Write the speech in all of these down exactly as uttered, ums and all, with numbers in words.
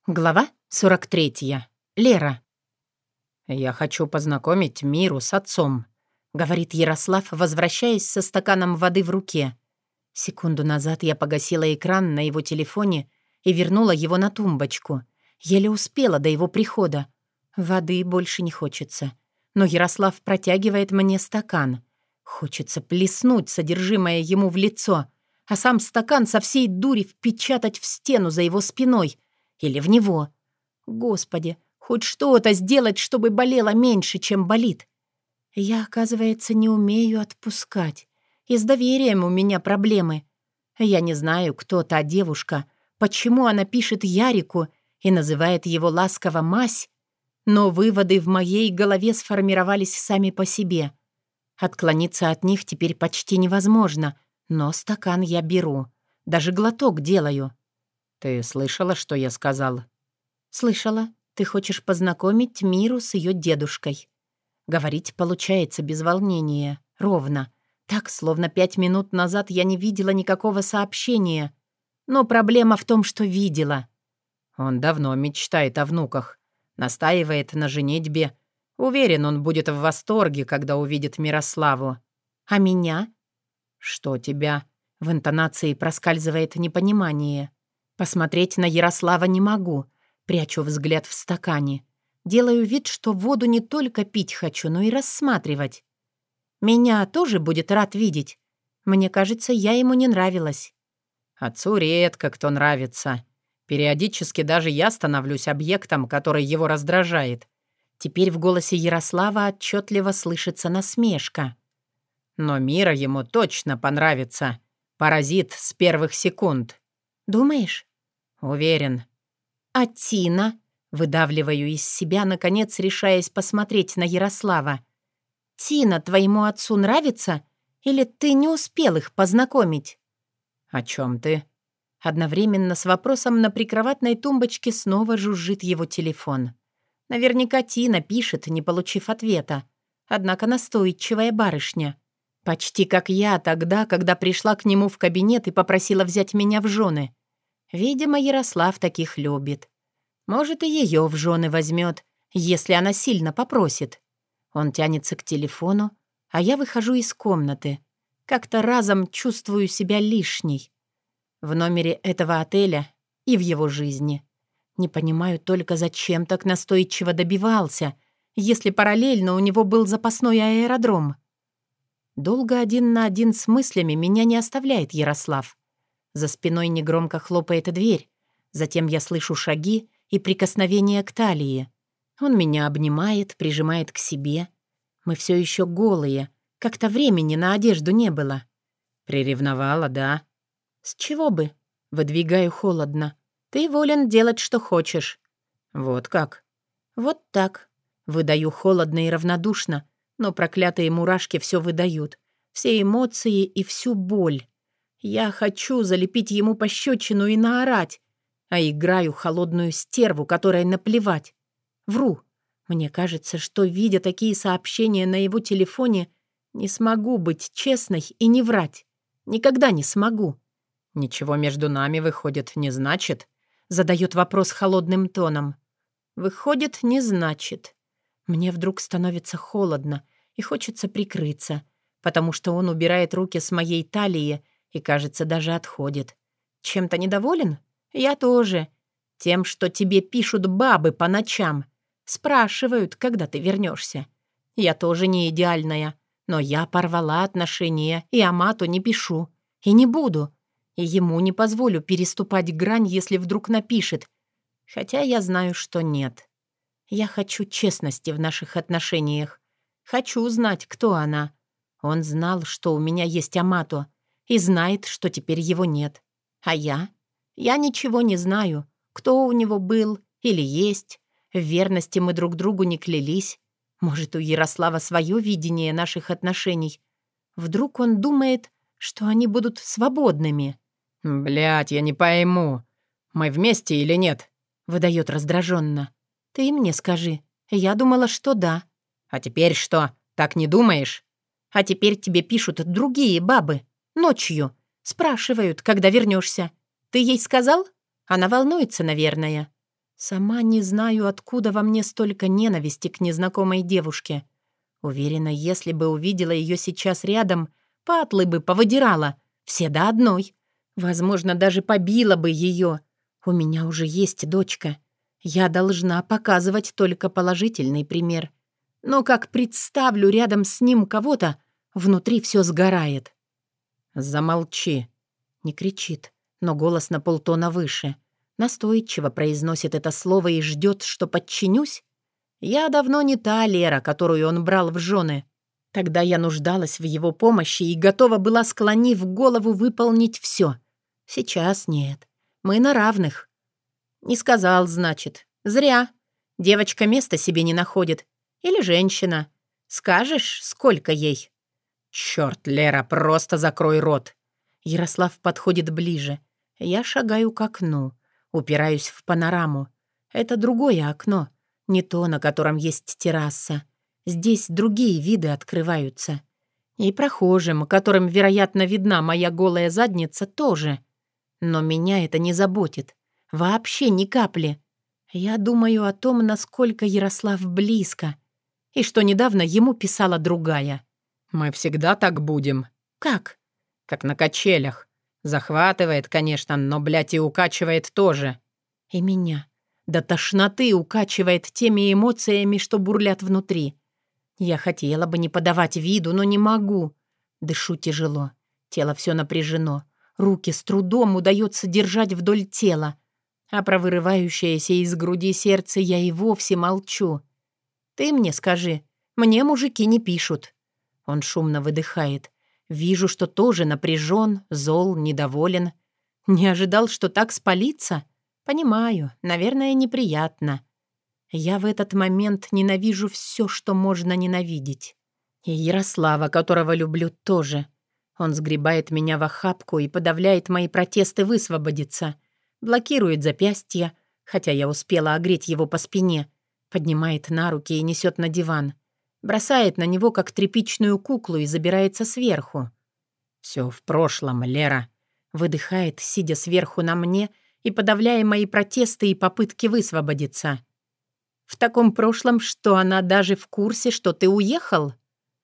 Глава сорок третья. Лера. «Я хочу познакомить Миру с отцом», — говорит Ярослав, возвращаясь со стаканом воды в руке. Секунду назад я погасила экран на его телефоне и вернула его на тумбочку. Еле успела до его прихода. Воды больше не хочется. Но Ярослав протягивает мне стакан. Хочется плеснуть содержимое ему в лицо, а сам стакан со всей дури впечатать в стену за его спиной или в него. Господи, хоть что-то сделать, чтобы болело меньше, чем болит. Я, оказывается, не умею отпускать. И с доверием у меня проблемы. Я не знаю, кто та девушка, почему она пишет Ярику и называет его ласково «мась», но выводы в моей голове сформировались сами по себе. Отклониться от них теперь почти невозможно, но стакан я беру. Даже глоток делаю. «Ты слышала, что я сказал?» «Слышала. Ты хочешь познакомить Миру с ее дедушкой». Говорить получается без волнения, ровно. Так, словно пять минут назад я не видела никакого сообщения. Но проблема в том, что видела. Он давно мечтает о внуках. Настаивает на женитьбе. Уверен, он будет в восторге, когда увидит Мирославу. «А меня?» «Что тебя?» В интонации проскальзывает непонимание. Посмотреть на Ярослава не могу. Прячу взгляд в стакане. Делаю вид, что воду не только пить хочу, но и рассматривать. Меня тоже будет рад видеть. Мне кажется, я ему не нравилась. Отцу редко кто нравится. Периодически даже я становлюсь объектом, который его раздражает. Теперь в голосе Ярослава отчетливо слышится насмешка. Но Мира ему точно понравится. Паразит с первых секунд. Думаешь? Уверен. А Тина? Выдавливаю из себя, наконец решаясь посмотреть на Ярослава. «Тина твоему отцу нравится? Или ты не успел их познакомить?» «О чем ты?» Одновременно с вопросом на прикроватной тумбочке снова жужжит его телефон. Наверняка Тина пишет, не получив ответа. Однако настойчивая барышня. Почти как я тогда, когда пришла к нему в кабинет и попросила взять меня в жены. Видимо, Ярослав таких любит. Может, и ее в жены возьмет, если она сильно попросит. Он тянется к телефону, а я выхожу из комнаты. Как-то разом чувствую себя лишней. В номере этого отеля и в его жизни. Не понимаю только, зачем так настойчиво добивался, если параллельно у него был запасной аэродром. Долго один на один с мыслями меня не оставляет Ярослав. За спиной негромко хлопает дверь. Затем я слышу шаги и прикосновение к талии. Он меня обнимает, прижимает к себе. Мы все еще голые. Как-то времени на одежду не было. Приревновала, да? С чего бы? Выдвигаю холодно. Ты волен делать, что хочешь. Вот как? Вот так. Выдаю холодно и равнодушно, но проклятые мурашки все выдают. Все эмоции и всю боль. Я хочу залепить ему пощечину и наорать, а играю холодную стерву, которой наплевать. Вру. Мне кажется, что, видя такие сообщения на его телефоне, не смогу быть честной и не врать. Никогда не смогу. «Ничего между нами, выходит, не значит?» Задает вопрос холодным тоном. «Выходит, не значит». Мне вдруг становится холодно и хочется прикрыться, потому что он убирает руки с моей талии и, кажется, даже отходит. Чем-то недоволен? Я тоже. Тем, что тебе пишут бабы по ночам. Спрашивают, когда ты вернешься. Я тоже не идеальная, но я порвала отношения и Амату не пишу. И не буду. И ему не позволю переступать грань, если вдруг напишет. Хотя я знаю, что нет. Я хочу честности в наших отношениях. Хочу знать, кто она. Он знал, что у меня есть Амато, и знает, что теперь его нет. А я? Я ничего не знаю, кто у него был или есть. В верности мы друг другу не клялись. Может, у Ярослава свое видение наших отношений. Вдруг он думает, что они будут свободными. «Блядь, я не пойму. Мы вместе или нет?» Выдает раздраженно. «Ты мне скажи. Я думала, что да». «А теперь что, так не думаешь?» «А теперь тебе пишут другие бабы. Ночью. Спрашивают, когда вернешься. Ты ей сказал? Она волнуется, наверное». Сама не знаю, откуда во мне столько ненависти к незнакомой девушке. Уверена, если бы увидела ее сейчас рядом, патлы бы повыдирала, все до одной. Возможно, даже побила бы ее. У меня уже есть дочка. Я должна показывать только положительный пример. Но как представлю рядом с ним кого-то, внутри все сгорает. «Замолчи!» Не кричит, но голос на полтона выше. Настойчиво произносит это слово и ждет, что подчинюсь. Я давно не та Лера, которую он брал в жены. Тогда я нуждалась в его помощи и готова была, склонив голову, выполнить все. Сейчас нет. Мы на равных. Не сказал, значит. Зря. Девочка места себе не находит. Или женщина. Скажешь, сколько ей? Черт, Лера, просто закрой рот. Ярослав подходит ближе. Я шагаю к окну. Упираюсь в панораму. Это другое окно. Не то, на котором есть терраса. Здесь другие виды открываются. И прохожим, которым, вероятно, видна моя голая задница, тоже. Но меня это не заботит. Вообще ни капли. Я думаю о том, насколько Ярослав близко. И что недавно ему писала другая. «Мы всегда так будем». «Как?» «Как на качелях. Захватывает, конечно, но, блядь, и укачивает тоже». «И меня. До тошноты укачивает теми эмоциями, что бурлят внутри. Я хотела бы не подавать виду, но не могу. Дышу тяжело. Тело все напряжено. Руки с трудом удается держать вдоль тела. А про вырывающееся из груди сердце я и вовсе молчу. Ты мне скажи, мне мужики не пишут». Он шумно выдыхает. Вижу, что тоже напряжен, зол, недоволен. Не ожидал, что так спалится? Понимаю, наверное, неприятно. Я в этот момент ненавижу все, что можно ненавидеть. И Ярослава, которого люблю, тоже. Он сгребает меня в охапку и подавляет мои протесты высвободиться. Блокирует запястья, хотя я успела огреть его по спине. Поднимает на руки и несет на диван. Бросает на него, как тряпичную куклу, и забирается сверху. «Все в прошлом, Лера», — выдыхает, сидя сверху на мне и подавляя мои протесты и попытки высвободиться. «В таком прошлом, что она даже в курсе, что ты уехал?»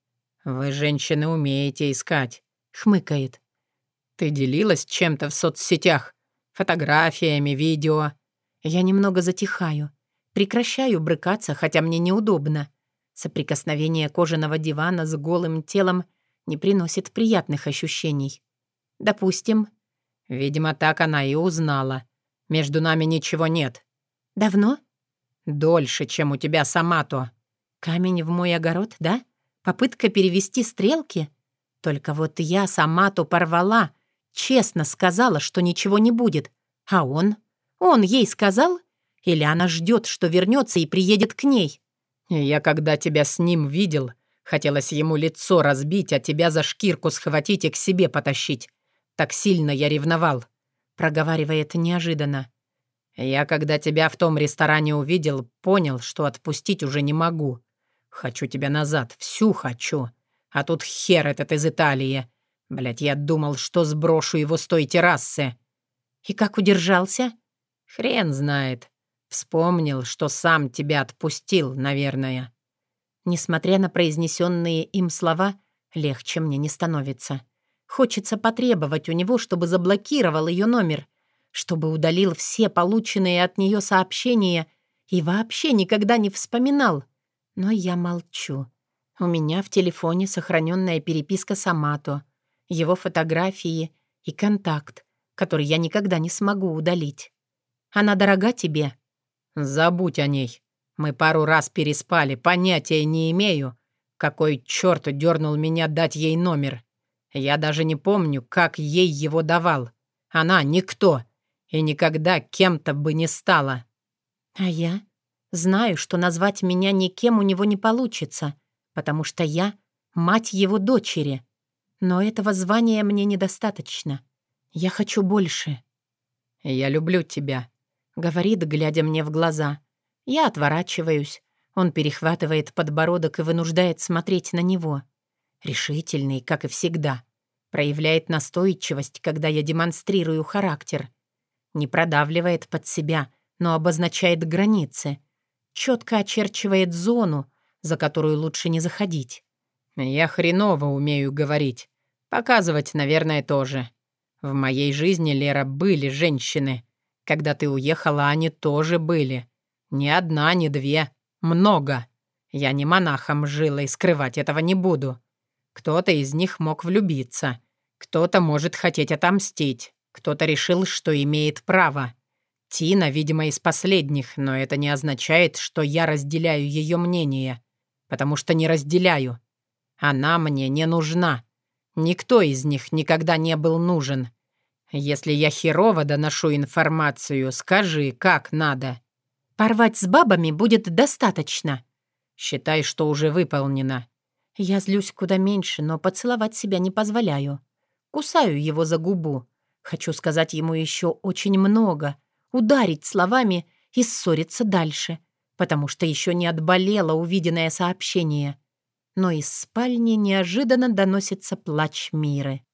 «Вы, женщины, умеете искать», — хмыкает. «Ты делилась чем-то в соцсетях? Фотографиями, видео?» Я немного затихаю. Прекращаю брыкаться, хотя мне неудобно. Соприкосновение кожаного дивана с голым телом не приносит приятных ощущений. Допустим. Видимо, так она и узнала. Между нами ничего нет. Давно? Дольше, чем у тебя сама-то. Камень в мой огород, да? Попытка перевести стрелки? Только вот я сама-то порвала. Честно сказала, что ничего не будет. А он? Он ей сказал? Или она ждет, что вернется и приедет к ней? Я, когда тебя с ним видел, хотелось ему лицо разбить, а тебя за шкирку схватить и к себе потащить. Так сильно я ревновал», — проговаривает неожиданно. «Я, когда тебя в том ресторане увидел, понял, что отпустить уже не могу. Хочу тебя назад, всю хочу. А тут хер этот из Италии. Блядь, я думал, что сброшу его с той террасы». «И как удержался?» «Хрен знает. Вспомнил, что сам тебя отпустил, наверное». Несмотря на произнесенные им слова, легче мне не становится. Хочется потребовать у него, чтобы заблокировал ее номер, чтобы удалил все полученные от нее сообщения и вообще никогда не вспоминал. Но я молчу. У меня в телефоне сохраненная переписка с Амато, его фотографии и контакт, который я никогда не смогу удалить. «Она дорога тебе?» «Забудь о ней. Мы пару раз переспали, понятия не имею, какой черт дернул меня дать ей номер. Я даже не помню, как ей его давал. Она никто и никогда кем-то бы не стала». «А я знаю, что назвать меня никем у него не получится, потому что я мать его дочери. Но этого звания мне недостаточно. Я хочу больше». «Я люблю тебя», — говорит, глядя мне в глаза. Я отворачиваюсь. Он перехватывает подбородок и вынуждает смотреть на него. Решительный, как и всегда. Проявляет настойчивость, когда я демонстрирую характер. Не продавливает под себя, но обозначает границы, четко очерчивает зону, за которую лучше не заходить. Я хреново умею говорить. Показывать, наверное, тоже. В моей жизни, Лера, были женщины. Когда ты уехала, они тоже были. Ни одна, ни две. Много. Я не монахом жила и скрывать этого не буду. Кто-то из них мог влюбиться. Кто-то может хотеть отомстить. Кто-то решил, что имеет право. Тина, видимо, из последних, но это не означает, что я разделяю ее мнение. Потому что не разделяю. Она мне не нужна. Никто из них никогда не был нужен. Если я херово доношу информацию, скажи, как надо. Порвать с бабами будет достаточно. Считай, что уже выполнено. Я злюсь куда меньше, но поцеловать себя не позволяю. Кусаю его за губу. Хочу сказать ему еще очень много, ударить словами и ссориться дальше, потому что еще не отболело увиденное сообщение. Но из спальни неожиданно доносится плач Миры.